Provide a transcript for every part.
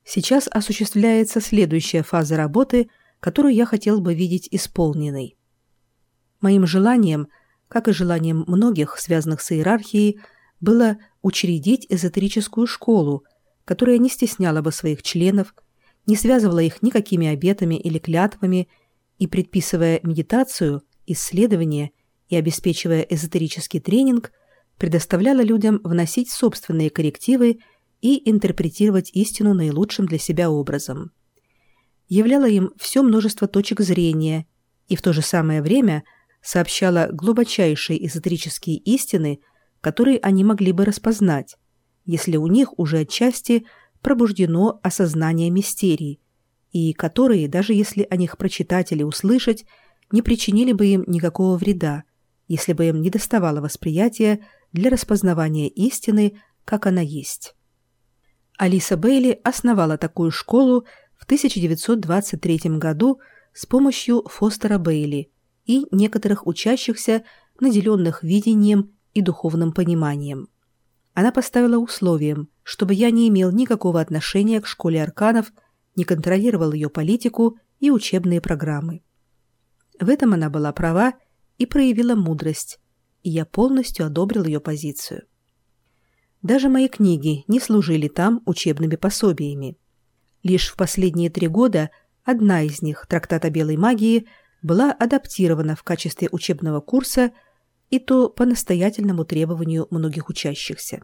Сейчас осуществляется следующая фаза работы, которую я хотел бы видеть исполненной. Моим желанием, как и желанием многих, связанных с иерархией, было учредить эзотерическую школу, которая не стесняла бы своих членов, не связывала их никакими обетами или клятвами и, предписывая медитацию, исследование и обеспечивая эзотерический тренинг, предоставляла людям вносить собственные коррективы и интерпретировать истину наилучшим для себя образом. Являла им все множество точек зрения и в то же самое время сообщала глубочайшие эзотерические истины, которые они могли бы распознать, если у них уже отчасти пробуждено осознание мистерий, и которые, даже если о них прочитать или услышать, не причинили бы им никакого вреда, если бы им недоставало восприятия для распознавания истины, как она есть. Алиса Бейли основала такую школу в 1923 году с помощью Фостера Бейли и некоторых учащихся, наделенных видением и духовным пониманием. Она поставила условием, чтобы я не имел никакого отношения к школе арканов, не контролировал ее политику и учебные программы. В этом она была права и проявила мудрость, и я полностью одобрил ее позицию. Даже мои книги не служили там учебными пособиями. Лишь в последние 3 года одна из них, трактат о белой магии, была адаптирована в качестве учебного курса, и то по настоятельному требованию многих учащихся.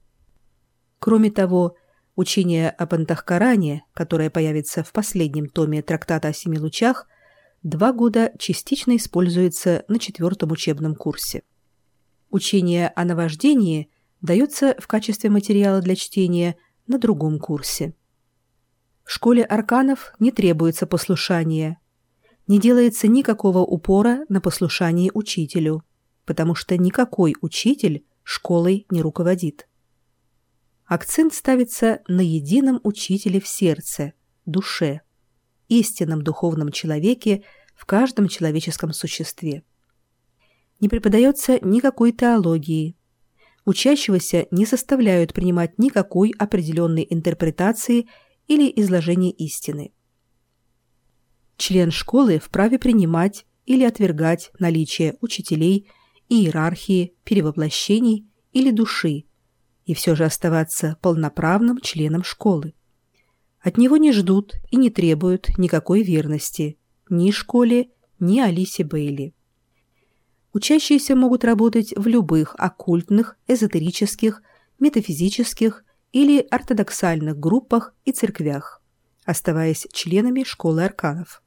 Кроме того, учение об Антахкаране, которое появится в последнем томе трактата о 7 лучах, 2 года частично используется на 4-м учебном курсе. Учение о наваждении дается в качестве материала для чтения на 2-м курсе. В школе арканов не требуется послушание, не делается никакого упора на послушание учителю, потому что никакой учитель школой не руководит. Акцент ставится на едином учителе в сердце, душе, истинном духовном человеке в каждом человеческом существе. Не преподается никакой теологии. Учащегося не заставляют принимать никакой определенной интерпретации или изложения истины. Член школы вправе принимать или отвергать наличие учителей, иерархии, перевоплощений или души, и все же оставаться полноправным членом школы. От него не ждут и не требуют никакой верности ни школе, ни Алисе Бейли. Учащиеся могут работать в любых оккультных, эзотерических, метафизических или ортодоксальных группах и церквях, оставаясь членами школы арканов.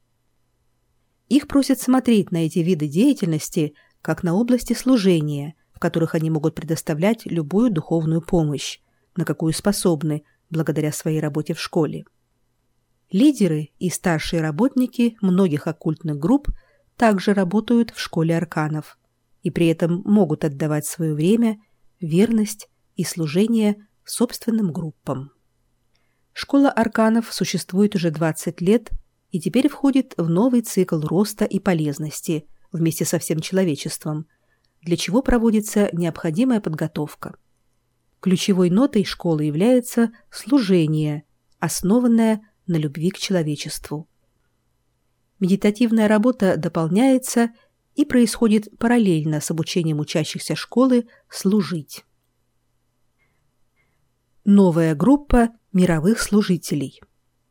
Их просят смотреть на эти виды деятельности как на области служения, в которых они могут предоставлять любую духовную помощь, на какую способны благодаря своей работе в школе. Лидеры и старшие работники многих оккультных групп также работают в школе арканов и при этом могут отдавать свое время, верность и служение собственным группам. Школа арканов существует уже 20 лет и теперь входит в новый цикл роста и полезности вместе со всем человечеством, для чего проводится необходимая подготовка. Ключевой нотой школы является служение, основанное на любви к человечеству. Медитативная работа дополняется и происходит параллельно с обучением учащихся школы служить. Новая группа мировых служителей.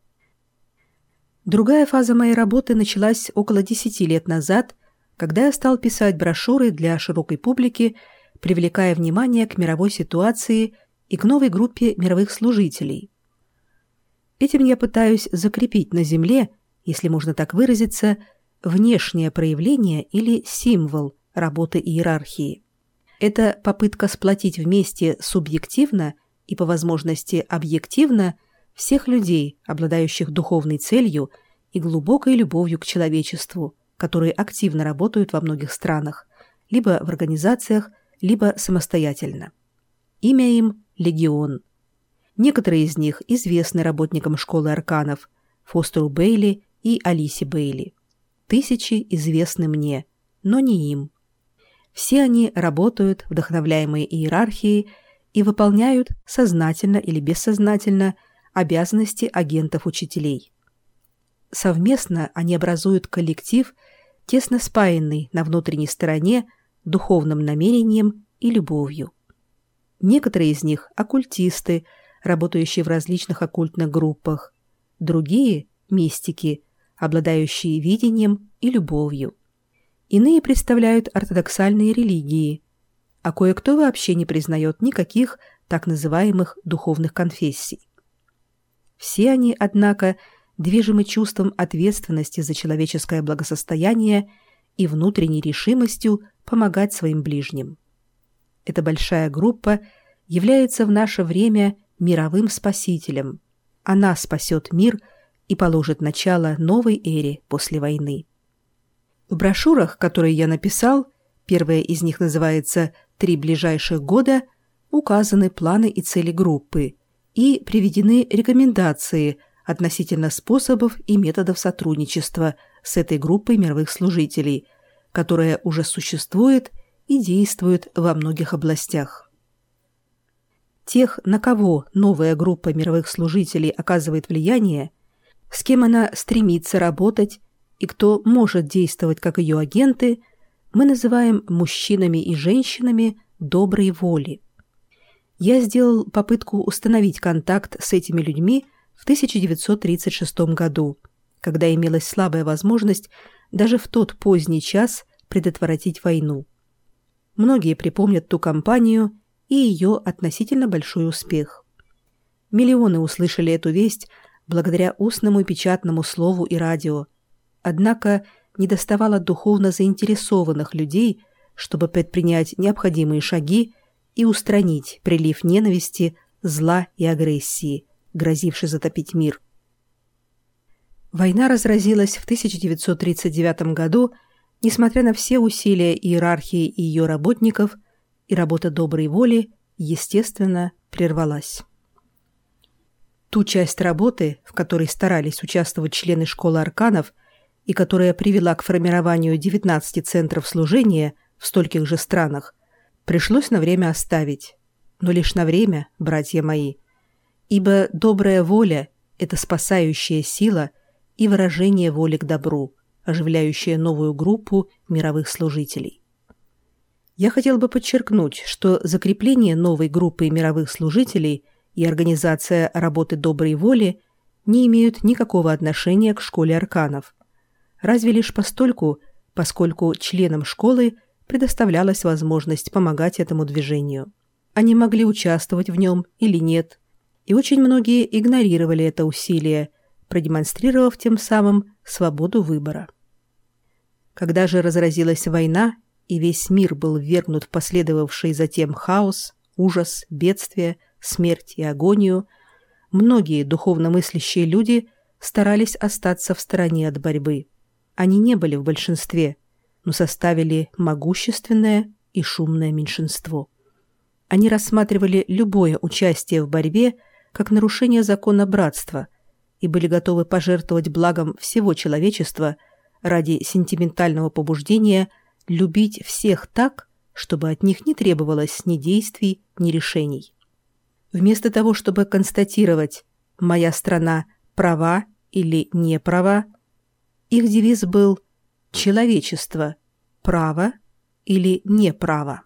Другая фаза моей работы началась около 10 лет назад, когда я стал писать брошюры для широкой публики, привлекая внимание к мировой ситуации и к новой группе мировых служителей. Этим я пытаюсь закрепить на Земле, если можно так выразиться, внешнее проявление или символ работы иерархии. Это попытка сплотить вместе субъективно и по возможности объективно всех людей, обладающих духовной целью и глубокой любовью к человечеству, которые активно работают во многих странах, либо в организациях, либо самостоятельно. Имя им – Легион. Некоторые из них известны работникам школы арканов Фостеру Бейли и Алисе Бейли. Тысячи известны мне, но не им. Все они работают, вдохновляемые иерархией, и выполняют сознательно или бессознательно обязанности агентов-учителей. Совместно они образуют коллектив, тесно спаянный на внутренней стороне духовным намерением и любовью. Некоторые из них – оккультисты, работающие в различных оккультных группах, другие – мистики, обладающие видением и любовью. Иные представляют ортодоксальные религии, а кое-кто вообще не признает никаких так называемых духовных конфессий. Все они, однако, движимы чувством ответственности за человеческое благосостояние и внутренней решимостью помогать своим ближним. Эта большая группа является в наше время мировым спасителем. Она спасет мир и положит начало новой эре после войны. В брошюрах, которые я написал, первая из них называется «3 ближайших года», указаны планы и цели группы и приведены рекомендации относительно способов и методов сотрудничества с этой группой мировых служителей, которая уже существует и действует во многих областях. Тех, на кого новая группа мировых служителей оказывает влияние, с кем она стремится работать и кто может действовать как ее агенты, мы называем мужчинами и женщинами доброй воли. Я сделал попытку установить контакт с этими людьми в 1936 году, когда имелась слабая возможность даже в тот поздний час предотвратить войну. Многие припомнят ту кампанию и ее относительно большой успех. Миллионы услышали эту весть благодаря устному и печатному слову и радио. Однако недоставало духовно заинтересованных людей, чтобы предпринять необходимые шаги и устранить прилив ненависти, зла и агрессии, грозивший затопить мир. Война разразилась в 1939 году, несмотря на все усилия иерархии и ее работников, и работа доброй воли, естественно, прервалась. Ту часть работы, в которой старались участвовать члены школы арканов и которая привела к формированию 19 центров служения в стольких же странах, пришлось на время оставить. Но лишь на время, братья мои, ибо добрая воля – это спасающая сила и выражение воли к добру, оживляющая новую группу мировых служителей. Я хотел бы подчеркнуть, что закрепление новой группы мировых служителей и организация работы доброй воли не имеют никакого отношения к школе арканов, разве лишь поскольку членам школы предоставлялась возможность помогать этому движению. Они могли участвовать в нем или нет, и очень многие игнорировали это усилие, продемонстрировав тем самым свободу выбора. Когда же разразилась война, и весь мир был ввергнут в последовавший затем хаос, ужас, бедствие, смерть и агонию, многие духовно мыслящие люди старались остаться в стороне от борьбы. Они не были в большинстве, но составили могущественное и шумное меньшинство. Они рассматривали любое участие в борьбе как нарушение закона братства и были готовы пожертвовать благом всего человечества ради сентиментального побуждения любить всех так, чтобы от них не требовалось ни действий, ни решений. Вместо того, чтобы констатировать «моя страна права или не права», их девиз был «человечество право или не право».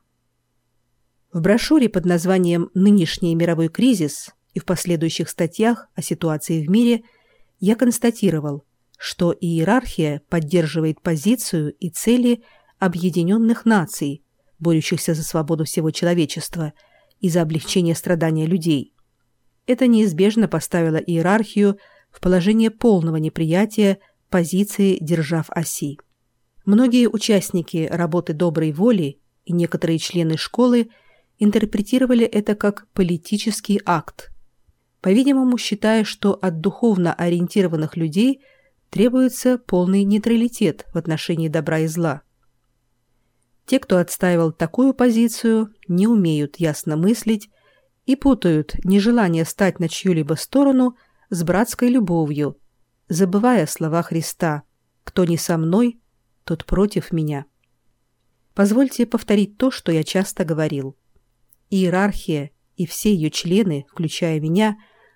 В брошюре под названием «Нынешний мировой кризис» и в последующих статьях о ситуации в мире я констатировал, что иерархия поддерживает позицию и цели объединенных наций, борющихся за свободу всего человечества и за облегчение страдания людей. Это неизбежно поставило иерархию в положение полного неприятия позиции держав оси. Многие участники работы доброй воли и некоторые члены школы интерпретировали это как политический акт, по-видимому, считая, что от духовно ориентированных людей требуется полный нейтралитет в отношении добра и зла. Те, кто отстаивал такую позицию, не умеют ясно мыслить и путают нежелание стать на чью-либо сторону с братской любовью, забывая слова Христа «Кто не со мной, тот против меня». Позвольте повторить то, что я часто говорил. Иерархия и все ее члены, включая меня,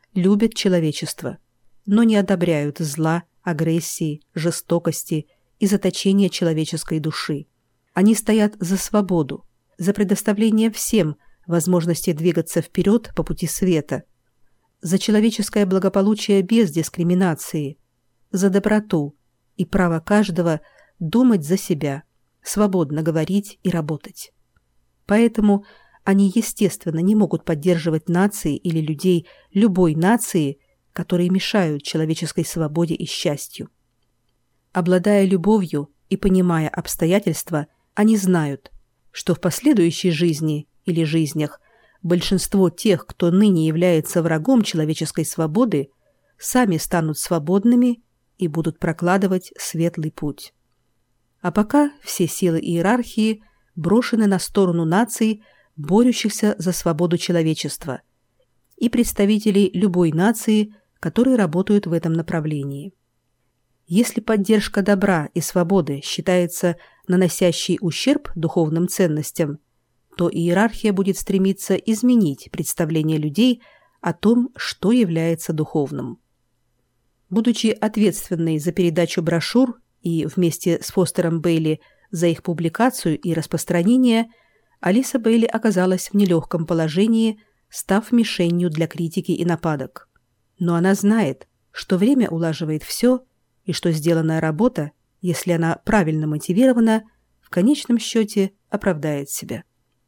любят человечество, но не одобряют зла, агрессии, жестокости и заточения человеческой души. Они стоят за свободу, за предоставление всем возможности двигаться вперед по пути света, за человеческое благополучие без дискриминации, за доброту и право каждого думать за себя, свободно говорить и работать. Поэтому они, естественно, не могут поддерживать нации или людей любой нации, которые мешают человеческой свободе и счастью. Обладая любовью и понимая обстоятельства, они знают, что в последующей жизни или жизнях большинство тех, кто ныне является врагом человеческой свободы, сами станут свободными и будут прокладывать светлый путь. А пока все силы иерархии брошены на сторону наций, борющихся за свободу человечества, и представителей любой нации, которые работают в этом направлении. Если поддержка добра и свободы считается наносящей ущерб духовным ценностям, то иерархия будет стремиться изменить представление людей о том, что является духовным. Будучи ответственной за передачу брошюр и вместе с Фостером Бейли за их публикацию и распространение, Алиса Бейли оказалась в нелегком положении, став мишенью для критики и нападок. Но она знает, что время улаживает все, и что сделанная работа, если она правильно мотивирована, в конечном счете оправдает себя.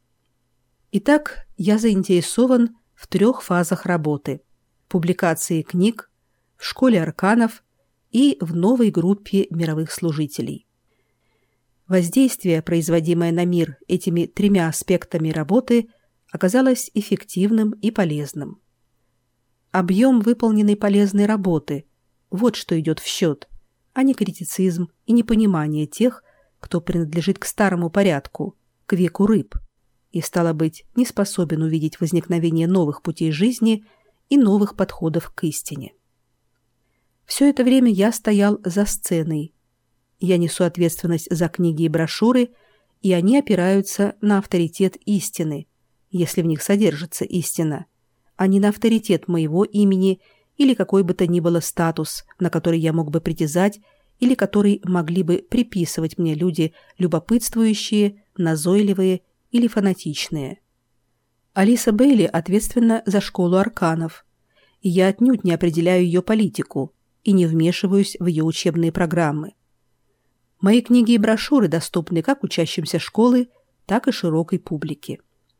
Итак, я заинтересован в 3 фазах работы: публикации книг, в школе арканов и в новой группе мировых служителей. Воздействие, производимое на мир этими 3 аспектами работы, оказалось эффективным и полезным. Объем выполненной полезной работы – вот что идет в счет, а не критицизм и непонимание тех, кто принадлежит к старому порядку, к веку рыб, и, стало быть, не способен увидеть возникновение новых путей жизни и новых подходов к истине. Все это время я стоял за сценой. Я несу ответственность за книги и брошюры, и они опираются на авторитет истины, если в них содержится истина, а не на авторитет моего имени или какой бы то ни было статус, на который я мог бы притязать или который могли бы приписывать мне люди любопытствующие, назойливые или фанатичные. Алиса Бейли ответственна за школу арканов, и я отнюдь не определяю ее политику и не вмешиваюсь в ее учебные программы. Мои книги и брошюры доступны как учащимся школы, так и широкой публике.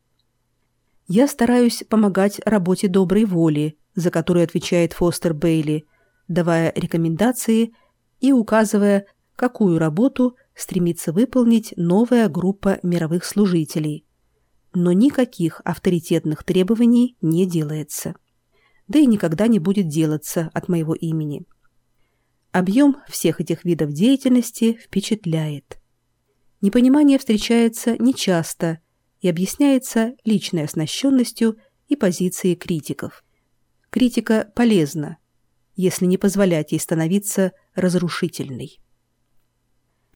Я стараюсь помогать работе доброй воли, за которую отвечает Фостер Бейли, давая рекомендации и указывая, какую работу стремится выполнить новая группа мировых служителей. Но никаких авторитетных требований не делается. Да и никогда не будет делаться от моего имени. Объем всех этих видов деятельности впечатляет. Непонимание встречается нечасто и объясняется личной оснащенностью и позицией критиков. Критика полезна, если не позволять ей становиться разрушительной.